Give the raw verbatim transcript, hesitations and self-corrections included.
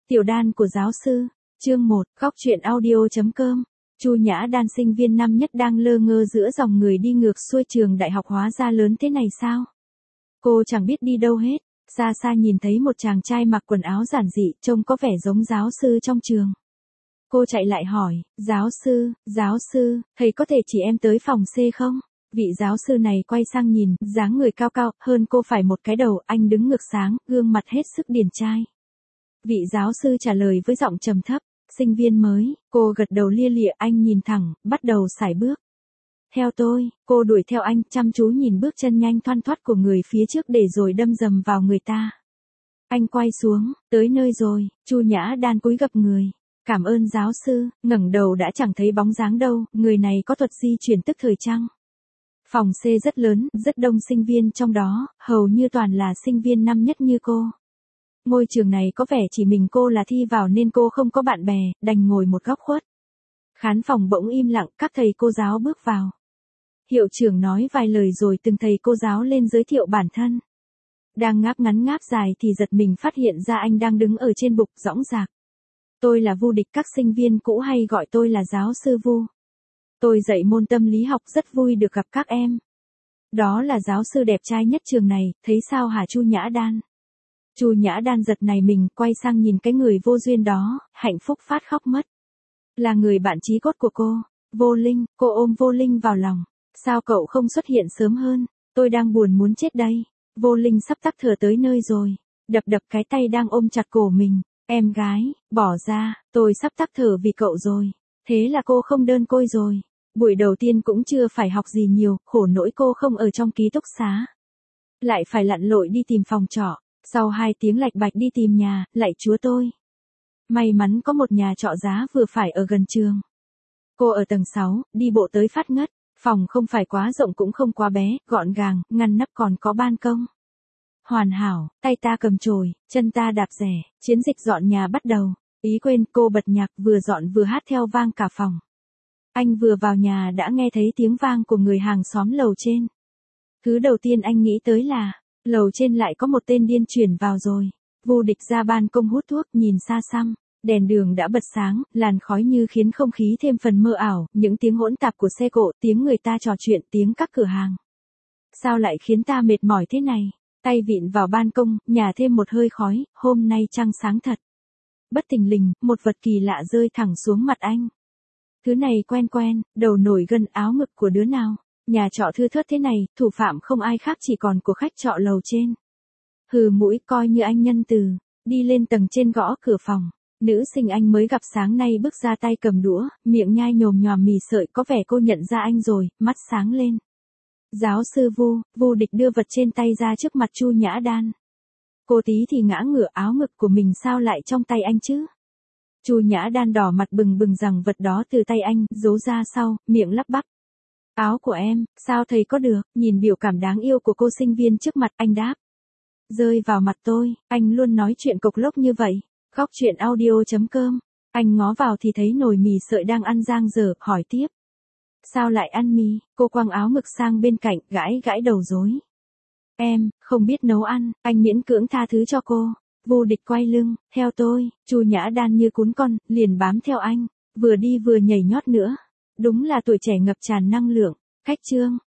Tiểu đan của giáo sư, chương một, góc truyện audio.com. Chu Nhã Đan sinh viên năm nhất đang lơ ngơ giữa dòng người đi ngược xuôi trường đại học hóa ra lớn thế này sao? Cô chẳng biết đi đâu hết, xa xa nhìn thấy một chàng trai mặc quần áo giản dị, trông có vẻ giống giáo sư trong trường. Cô chạy lại hỏi, giáo sư, giáo sư, thầy có thể chỉ em tới phòng C không? Vị giáo sư này quay sang nhìn, dáng người cao cao, hơn cô phải một cái đầu, anh đứng ngược sáng, gương mặt hết sức điển trai. Vị giáo sư trả lời với giọng trầm thấp, sinh viên mới, cô gật đầu lia lịa, anh nhìn thẳng, bắt đầu sải bước. Theo tôi, cô đuổi theo anh, chăm chú nhìn bước chân nhanh thoăn thoắt của người phía trước để rồi đâm dầm vào người ta. Anh quay xuống, tới nơi rồi, Chu Nhã Đan cúi gập người. Cảm ơn giáo sư, ngẩng đầu đã chẳng thấy bóng dáng đâu, người này có thuật di chuyển tức thời chăng? Phòng C rất lớn, rất đông sinh viên trong đó, hầu như toàn là sinh viên năm nhất như cô. Ngôi trường này có vẻ chỉ mình cô là thi vào nên cô không có bạn bè, đành ngồi một góc khuất. Khán phòng bỗng im lặng, các thầy cô giáo bước vào. Hiệu trưởng nói vài lời rồi từng thầy cô giáo lên giới thiệu bản thân. Đang ngáp ngắn ngáp dài thì giật mình phát hiện ra anh đang đứng ở trên bục dõng dạc. Tôi là Vu Địch, các sinh viên cũ hay gọi tôi là giáo sư Vu. Tôi dạy môn tâm lý học, rất vui được gặp các em. Đó là giáo sư đẹp trai nhất trường này, thấy sao hả Chu Nhã Đan? Chu Nhã Đan giật nảy mình, quay sang nhìn cái người vô duyên đó, hạnh phúc phát khóc mất. Là người bạn chí cốt của cô, Vô Linh, cô ôm Vô Linh vào lòng. Sao cậu không xuất hiện sớm hơn, tôi đang buồn muốn chết đây. Vô Linh sắp tắc thở tới nơi rồi, đập đập cái tay đang ôm chặt cổ mình. Em gái, bỏ ra, tôi sắp tắc thở vì cậu rồi. Thế là cô không đơn côi rồi. Buổi đầu tiên cũng chưa phải học gì nhiều, khổ nỗi cô không ở trong ký túc xá. Lại phải lặn lội đi tìm phòng trọ. Sau hai tiếng lạch bạch đi tìm nhà, lạy chúa tôi. May mắn có một nhà trọ giá vừa phải ở gần trường. Cô ở tầng sáu, đi bộ tới phát ngất. Phòng không phải quá rộng cũng không quá bé, gọn gàng, ngăn nắp còn có ban công. Hoàn hảo, tay ta cầm chổi, chân ta đạp rẻ, chiến dịch dọn nhà bắt đầu. Ý quên, cô bật nhạc vừa dọn vừa hát theo vang cả phòng. Anh vừa vào nhà đã nghe thấy tiếng vang của người hàng xóm lầu trên. Thứ đầu tiên anh nghĩ tới là, lầu trên lại có một tên điên chuyển vào rồi. Vu Địch ra ban công hút thuốc, nhìn xa xăm. Đèn đường đã bật sáng, làn khói như khiến không khí thêm phần mơ ảo, những tiếng hỗn tạp của xe cộ, tiếng người ta trò chuyện, tiếng các cửa hàng. Sao lại khiến ta mệt mỏi thế này? Tay vịn vào ban công, nhả thêm một hơi khói, hôm nay trăng sáng thật. Bất thình lình, một vật kỳ lạ rơi thẳng xuống mặt anh. Thứ này quen quen, đầu nổi gân, áo ngực của đứa nào? Nhà trọ thưa thớt thế này, thủ phạm không ai khác chỉ còn của khách trọ lầu trên. Hừ mũi, coi như anh nhân từ, đi lên tầng trên gõ cửa phòng. Nữ sinh anh mới gặp sáng nay bước ra tay cầm đũa, miệng nhai nhồm nhòm mì sợi, có vẻ cô nhận ra anh rồi, mắt sáng lên. Giáo sư Vu, Vu Địch đưa vật trên tay ra trước mặt Chu Nhã Đan. Cô tí thì ngã ngửa, áo ngực của mình sao lại trong tay anh chứ? Chu Nhã Đan đỏ mặt bừng bừng rằng vật đó từ tay anh, giấu ra sau, miệng lắp bắp. Áo của em, sao thầy có được? Nhìn biểu cảm đáng yêu của cô sinh viên trước mặt, anh đáp. Rơi vào mặt tôi, anh luôn nói chuyện cộc lốc như vậy. Góc truyện audio.com. Anh ngó vào thì thấy nồi mì sợi đang ăn giang dở, hỏi tiếp. Sao lại ăn mì? Cô quăng áo ngực sang bên cạnh, gãi gãi đầu rối. Em, không biết nấu ăn, anh miễn cưỡng tha thứ cho cô. Vu Địch quay lưng, theo tôi. Chu Nhã Đan như cún con, liền bám theo anh, vừa đi vừa nhảy nhót nữa. Đúng là tuổi trẻ ngập tràn năng lượng. Khách trương,